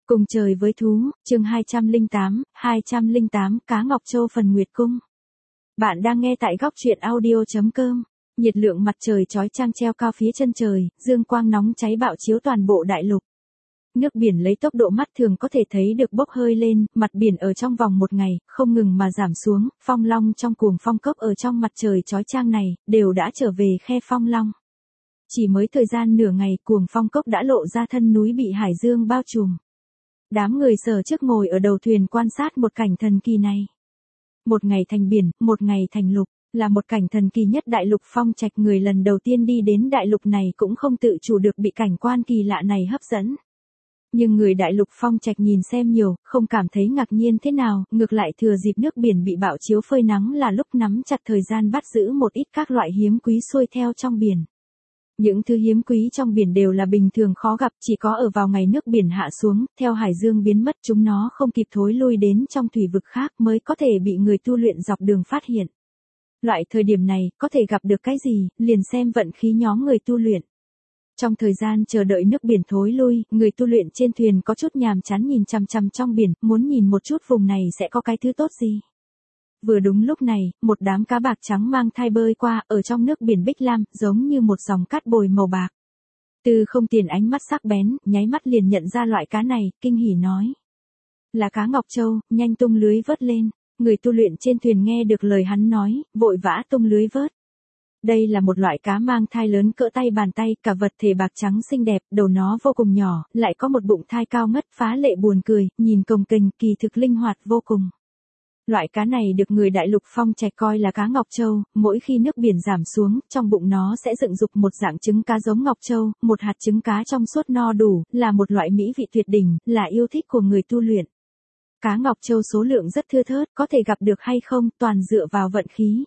Cùng trời với thú, chương 208 Cá Ngọc Châu phần Nguyệt Cung. Bạn đang nghe tại góc truyện audio.com. Nhiệt lượng mặt trời chói chang treo cao phía chân trời, dương quang nóng cháy bạo chiếu toàn bộ đại lục. Nước biển lấy tốc độ mắt thường có thể thấy được bốc hơi lên, mặt biển ở trong vòng một ngày, không ngừng mà giảm xuống, phong long trong cuồng phong cốc ở trong mặt trời chói chang này, đều đã trở về khe phong long. Chỉ mới thời gian nửa ngày, cuồng phong cốc đã lộ ra thân núi bị hải dương bao trùm. Đám người Sở Trước ngồi ở đầu thuyền quan sát một cảnh thần kỳ này. Một ngày thành biển, một ngày thành lục, là một cảnh thần kỳ nhất đại lục Phong Trạch. Người lần đầu tiên đi đến đại lục này cũng không tự chủ được bị cảnh quan kỳ lạ này hấp dẫn. Nhưng người đại lục Phong Trạch nhìn xem nhiều, không cảm thấy ngạc nhiên thế nào, ngược lại thừa dịp nước biển bị bạo chiếu phơi nắng là lúc nắm chặt thời gian bắt giữ một ít các loại hiếm quý xuôi theo trong biển. Những thứ hiếm quý trong biển đều là bình thường khó gặp, chỉ có ở vào ngày nước biển hạ xuống, theo hải dương biến mất chúng nó không kịp thối lui đến trong thủy vực khác mới có thể bị người tu luyện dọc đường phát hiện. Loại thời điểm này, có thể gặp được cái gì, liền xem vận khí nhóm người tu luyện. Trong thời gian chờ đợi nước biển thối lui, người tu luyện trên thuyền có chút nhàm chán nhìn chằm chằm trong biển, muốn nhìn một chút vùng này sẽ có cái thứ tốt gì. Vừa đúng lúc này, một đám cá bạc trắng mang thai bơi qua, ở trong nước biển bích lam, giống như một dòng cát bồi màu bạc. Từ Không Tiền ánh mắt sắc bén, nháy mắt liền nhận ra loại cá này, kinh hỉ nói. Là cá Ngọc Châu, nhanh tung lưới vớt lên. Người tu luyện trên thuyền nghe được lời hắn nói, vội vã tung lưới vớt. Đây là một loại cá mang thai lớn cỡ tay bàn tay, cả vật thể bạc trắng xinh đẹp, đầu nó vô cùng nhỏ, lại có một bụng thai cao ngất phá lệ buồn cười, nhìn cồng kềnh, kỳ thực linh hoạt vô cùng. Loại cá này được người đại lục Phong Trạch coi là cá Ngọc Châu, mỗi khi nước biển giảm xuống, trong bụng nó sẽ dựng dục một dạng trứng cá giống Ngọc Châu, một hạt trứng cá trong suốt no đủ, là một loại mỹ vị tuyệt đỉnh, là yêu thích của người tu luyện. Cá Ngọc Châu số lượng rất thưa thớt, có thể gặp được hay không, toàn dựa vào vận khí.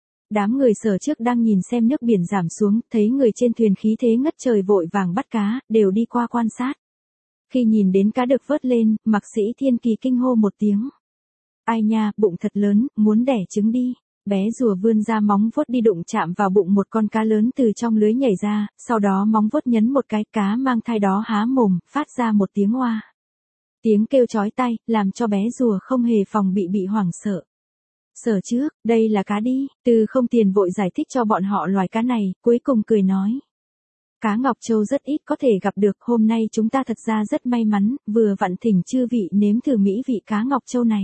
Đám người Sở Trước đang nhìn xem nước biển giảm xuống, thấy người trên thuyền khí thế ngất trời vội vàng bắt cá, đều đi qua quan sát. Khi nhìn đến cá được vớt lên, Mạc Sĩ Thiên Kỳ kinh hô một tiếng. Ai nha, bụng thật lớn, muốn đẻ trứng đi. Bé rùa vươn ra móng vuốt đi đụng chạm vào bụng một con cá lớn từ trong lưới nhảy ra, sau đó móng vuốt nhấn một cái, cá mang thai đó há mồm, phát ra một tiếng oa. Tiếng kêu chói tai, làm cho bé rùa không hề phòng bị hoảng sợ. Sở Trước, đây là cá đi, Từ Không Tiền vội giải thích cho bọn họ loài cá này, cuối cùng cười nói. Cá Ngọc Châu rất ít có thể gặp được, hôm nay chúng ta thật ra rất may mắn, vừa vặn thỉnh chư vị nếm thử mỹ vị cá Ngọc Châu này.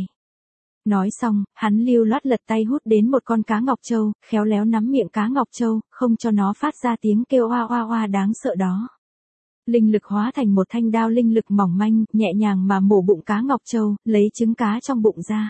Nói xong, hắn lưu loát lật tay hút đến một con cá Ngọc Châu, khéo léo nắm miệng cá Ngọc Châu, không cho nó phát ra tiếng kêu oa oa oa đáng sợ đó. Linh lực hóa thành một thanh đao linh lực mỏng manh, nhẹ nhàng mà mổ bụng cá Ngọc Châu, lấy trứng cá trong bụng ra.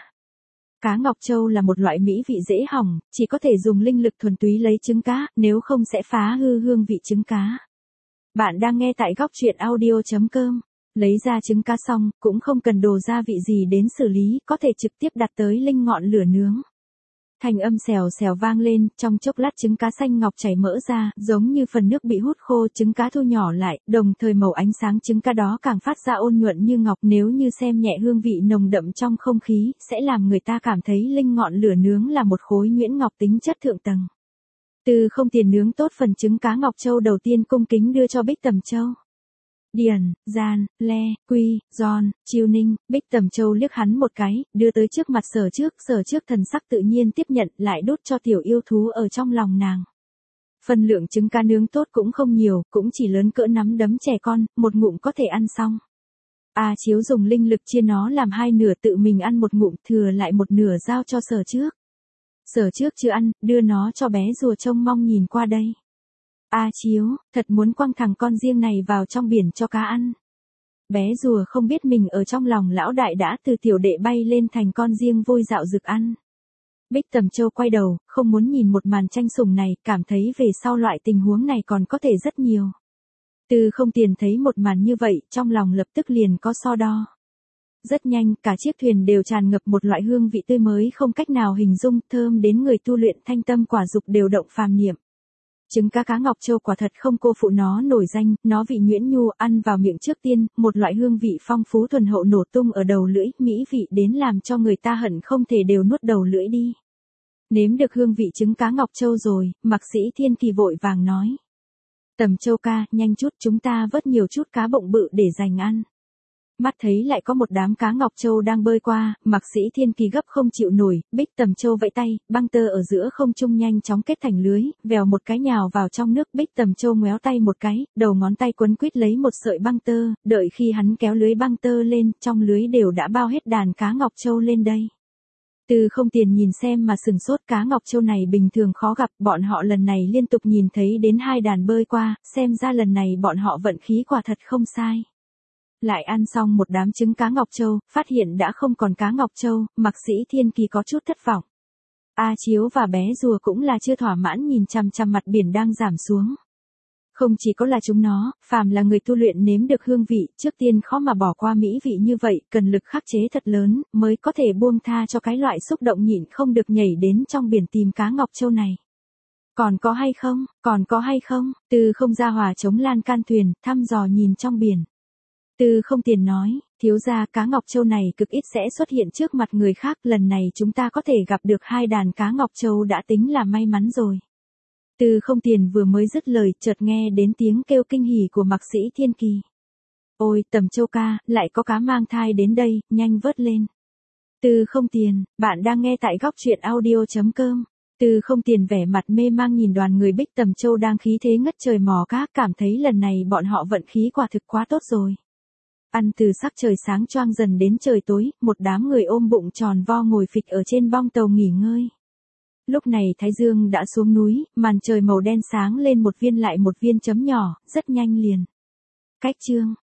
Cá Ngọc Châu là một loại mỹ vị dễ hỏng, chỉ có thể dùng linh lực thuần túy lấy trứng cá, nếu không sẽ phá hư hương vị trứng cá. Bạn đang nghe tại góc truyện audio.com. Lấy ra trứng cá xong, cũng không cần đồ gia vị gì đến xử lý, có thể trực tiếp đặt tới linh ngọn lửa nướng. Thanh âm xèo xèo vang lên, trong chốc lát trứng cá xanh ngọc chảy mỡ ra, giống như phần nước bị hút khô, trứng cá thu nhỏ lại, đồng thời màu ánh sáng trứng cá đó càng phát ra ôn nhuận như ngọc, nếu như xem nhẹ hương vị nồng đậm trong không khí, sẽ làm người ta cảm thấy linh ngọn lửa nướng là một khối nhuyễn ngọc tính chất thượng tầng. Từ Không Tiền nướng tốt phần trứng cá Ngọc Châu đầu tiên cung kính đưa cho Bích Tầm Châu. Điền, Gian, Le, Quy, Giòn, Chiêu Ninh, Bích Tầm Châu liếc hắn một cái, đưa tới trước mặt Sở Trước thần sắc tự nhiên tiếp nhận, lại đút cho tiểu yêu thú ở trong lòng nàng. Phần lượng trứng cá nướng tốt cũng không nhiều, cũng chỉ lớn cỡ nắm đấm trẻ con, một ngụm có thể ăn xong. A Chiếu dùng linh lực chia nó làm hai nửa, tự mình ăn một ngụm, thừa lại một nửa giao cho Sở Trước. Sở Trước chưa ăn, đưa nó cho bé rùa trông mong nhìn qua đây. A Chiếu, thật muốn quăng thằng con riêng này vào trong biển cho cá ăn. Bé rùa không biết mình ở trong lòng lão đại đã từ tiểu đệ bay lên thành con riêng vui dạo rực ăn. Bích Tầm Châu quay đầu, không muốn nhìn một màn tranh sủng này, cảm thấy về sau loại tình huống này còn có thể rất nhiều. Từ Không Tiền thấy một màn như vậy, trong lòng lập tức liền có so đo. Rất nhanh, cả chiếc thuyền đều tràn ngập một loại hương vị tươi mới không cách nào hình dung, thơm đến người tu luyện thanh tâm quả dục đều động phàm niệm. Trứng cá Ngọc Châu quả thật không cô phụ nó nổi danh, nó vị nhuyễn nhu, ăn vào miệng trước tiên, một loại hương vị phong phú thuần hậu nổ tung ở đầu lưỡi, mỹ vị đến làm cho người ta hận không thể đều nuốt đầu lưỡi đi. Nếm được hương vị trứng cá Ngọc Châu rồi, Mạc Sĩ Thiên Kỳ vội vàng nói. Tầm Châu ca, nhanh chút chúng ta vớt nhiều chút cá bụng bự để dành ăn. Mắt thấy lại có một đám cá ngọc châu đang bơi qua, Mạc Sĩ Thiên Kỳ gấp không chịu nổi, Bích Tầm Châu vẫy tay, băng tơ ở giữa không trung nhanh chóng kết thành lưới, vèo một cái nhào vào trong nước. Bích Tầm Châu ngoéo tay một cái, đầu ngón tay quấn quýt lấy một sợi băng tơ, đợi khi hắn kéo lưới băng tơ lên, trong lưới đều đã bao hết đàn cá ngọc châu lên đây. Từ Không Tiền nhìn xem mà sừng sốt, cá ngọc châu này bình thường khó gặp, bọn họ lần này liên tục nhìn thấy đến 2 đàn bơi qua, xem ra lần này bọn họ vận khí quả thật không sai. Lại ăn xong một đám trứng cá ngọc châu, phát hiện đã không còn cá ngọc châu, Mạc Sĩ Thiên Kỳ có chút thất vọng. A Chiếu và bé rùa cũng là chưa thỏa mãn nhìn chằm chằm mặt biển đang giảm xuống. Không chỉ có là chúng nó, phàm là người tu luyện nếm được hương vị, trước tiên khó mà bỏ qua mỹ vị như vậy, cần lực khắc chế thật lớn, mới có thể buông tha cho cái loại xúc động nhịn không được nhảy đến trong biển tìm cá ngọc châu này. Còn có hay không, còn có hay không, Từ Không ra hòa chống lan can thuyền, thăm dò nhìn trong biển. Từ Không Tiền nói, thiếu gia, cá ngọc châu này cực ít sẽ xuất hiện trước mặt người khác, lần này chúng ta có thể gặp được 2 đàn cá ngọc châu đã tính là may mắn rồi. Từ Không Tiền vừa mới dứt lời, chợt nghe đến tiếng kêu kinh hỉ của Mạc Sĩ Thiên Kỳ. Ôi, Tầm Châu ca, lại có cá mang thai đến đây, nhanh vớt lên. Từ Không Tiền, bạn đang nghe tại góc truyện audio.com. Từ Không Tiền vẻ mặt mê mang nhìn đoàn người Bích Tầm Châu đang khí thế ngất trời mò cá, cảm thấy lần này bọn họ vận khí quả thực quá tốt rồi. Ăn từ sắc trời sáng choang dần đến trời tối, một đám người ôm bụng tròn vo ngồi phịch ở trên bong tàu nghỉ ngơi. Lúc này thái dương đã xuống núi, màn trời màu đen sáng lên một viên lại một viên chấm nhỏ, rất nhanh liền. Cách chương